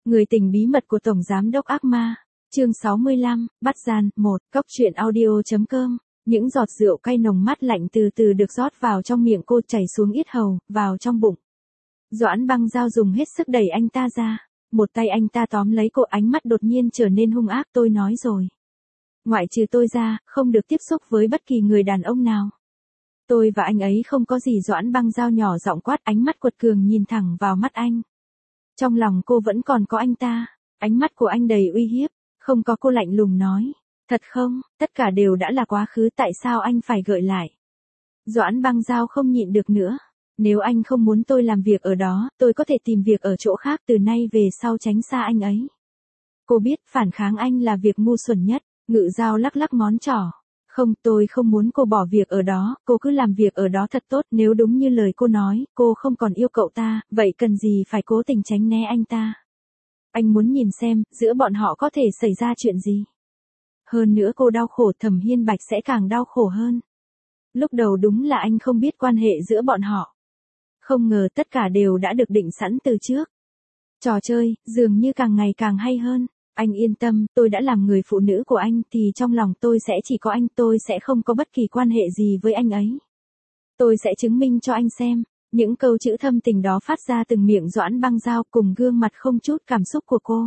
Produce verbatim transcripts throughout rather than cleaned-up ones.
Người tình bí mật của Tổng Giám đốc ác ma. Chương sáu mươi lăm, bắt gian, một, cốc truyện audio.com. Những giọt rượu cay nồng mát lạnh từ từ được rót vào trong miệng cô, chảy xuống yết hầu, vào trong bụng. Doãn Băng Dao dùng hết sức đẩy anh ta ra. Một tay anh ta tóm lấy cô, ánh mắt đột nhiên trở nên hung ác. Tôi nói rồi. Ngoại trừ tôi ra, không được tiếp xúc với bất kỳ người đàn ông nào. Tôi và anh ấy không có gì. Doãn Băng Dao nhỏ giọng quát, ánh mắt quật cường nhìn thẳng vào mắt anh. Trong lòng cô vẫn còn có anh ta. Ánh mắt của anh đầy uy hiếp. Không có, cô lạnh lùng nói. Thật không, tất cả đều đã là quá khứ, tại sao anh phải gợi lại? Doãn Băng Dao không nhịn được nữa. Nếu anh không muốn tôi làm việc ở đó, tôi có thể tìm việc ở chỗ khác, từ nay về sau tránh xa anh ấy. Cô biết phản kháng anh là việc ngu xuẩn nhất. Ngự Dao lắc lắc ngón trỏ. Không, tôi không muốn cô bỏ việc ở đó, cô cứ làm việc ở đó thật tốt. Nếu đúng như lời cô nói, cô không còn yêu cậu ta, vậy cần gì phải cố tình tránh né anh ta? Anh muốn nhìn xem, giữa bọn họ có thể xảy ra chuyện gì? Hơn nữa cô đau khổ, Thẩm Hiên Bạch sẽ càng đau khổ hơn. Lúc đầu đúng là anh không biết quan hệ giữa bọn họ. Không ngờ tất cả đều đã được định sẵn từ trước. Trò chơi, dường như càng ngày càng hay hơn. Anh yên tâm, tôi đã làm người phụ nữ của anh thì trong lòng tôi sẽ chỉ có anh, tôi sẽ không có bất kỳ quan hệ gì với anh ấy. Tôi sẽ chứng minh cho anh xem. Những câu chữ thâm tình đó phát ra từng miệng Doãn Băng Dao cùng gương mặt không chút cảm xúc của cô.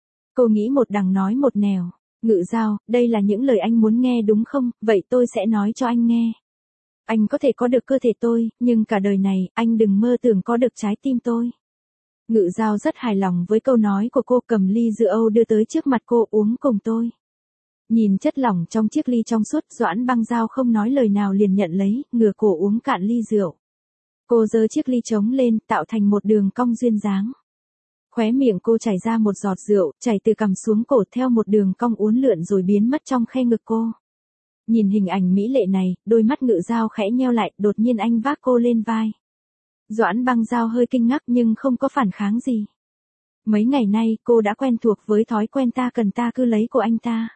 Cô nghĩ một đằng nói một nẻo. Ngự Dao, đây là những lời anh muốn nghe đúng không? Vậy tôi sẽ nói cho anh nghe. Anh có thể có được cơ thể tôi, nhưng cả đời này, anh đừng mơ tưởng có được trái tim tôi. Ngự Dao rất hài lòng với câu nói của cô, cầm ly rượu Âu đưa tới trước mặt cô, uống cùng tôi. Nhìn chất lỏng trong chiếc ly trong suốt, Doãn Băng Dao không nói lời nào liền nhận lấy, ngửa cổ uống cạn ly rượu. Cô giơ chiếc ly trống lên, tạo thành một đường cong duyên dáng. Khóe miệng cô chảy ra một giọt rượu, chảy từ cằm xuống cổ theo một đường cong uốn lượn rồi biến mất trong khe ngực cô. Nhìn hình ảnh mỹ lệ này, đôi mắt Ngự Dao khẽ nheo lại, đột nhiên anh vác cô lên vai. Doãn Băng Dao hơi kinh ngạc nhưng không có phản kháng gì. Mấy ngày nay cô đã quen thuộc với thói quen ta cần ta cứ lấy của anh ta.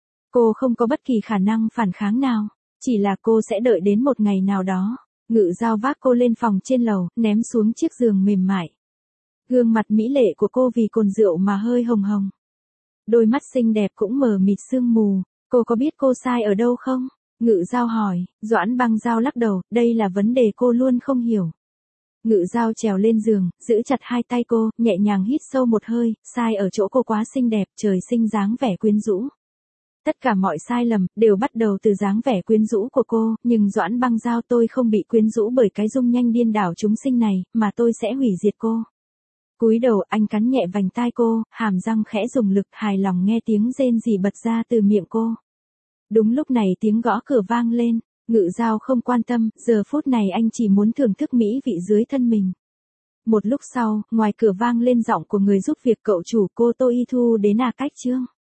Cô không có bất kỳ khả năng phản kháng nào, chỉ là cô sẽ đợi đến một ngày nào đó. Ngự Dao vác cô lên phòng trên lầu, ném xuống chiếc giường mềm mại. Gương mặt mỹ lệ của cô vì cồn rượu mà hơi hồng hồng. Đôi mắt xinh đẹp cũng mờ mịt sương mù. Cô có biết cô sai ở đâu không? Ngự Dao hỏi. Doãn Băng Dao lắc đầu, đây là vấn đề cô luôn không hiểu. Ngự Dao trèo lên giường, giữ chặt hai tay cô, nhẹ nhàng hít sâu một hơi, sai ở chỗ cô quá xinh đẹp, trời sinh dáng vẻ quyến rũ. Tất cả mọi sai lầm, đều bắt đầu từ dáng vẻ quyến rũ của cô, nhưng Doãn Băng Dao, tôi không bị quyến rũ bởi cái dung nhanh điên đảo chúng sinh này, mà tôi sẽ hủy diệt cô. Cúi đầu, anh cắn nhẹ vành tai cô, hàm răng khẽ dùng lực, hài lòng nghe tiếng rên rỉ bật ra từ miệng cô. Đúng lúc này tiếng gõ cửa vang lên. Ngự Dao không quan tâm, giờ phút này anh chỉ muốn thưởng thức mỹ vị dưới thân mình. Một lúc sau, ngoài cửa vang lên giọng của người giúp việc, cậu chủ, cô Tô Y Thu đến à? Cách chưa?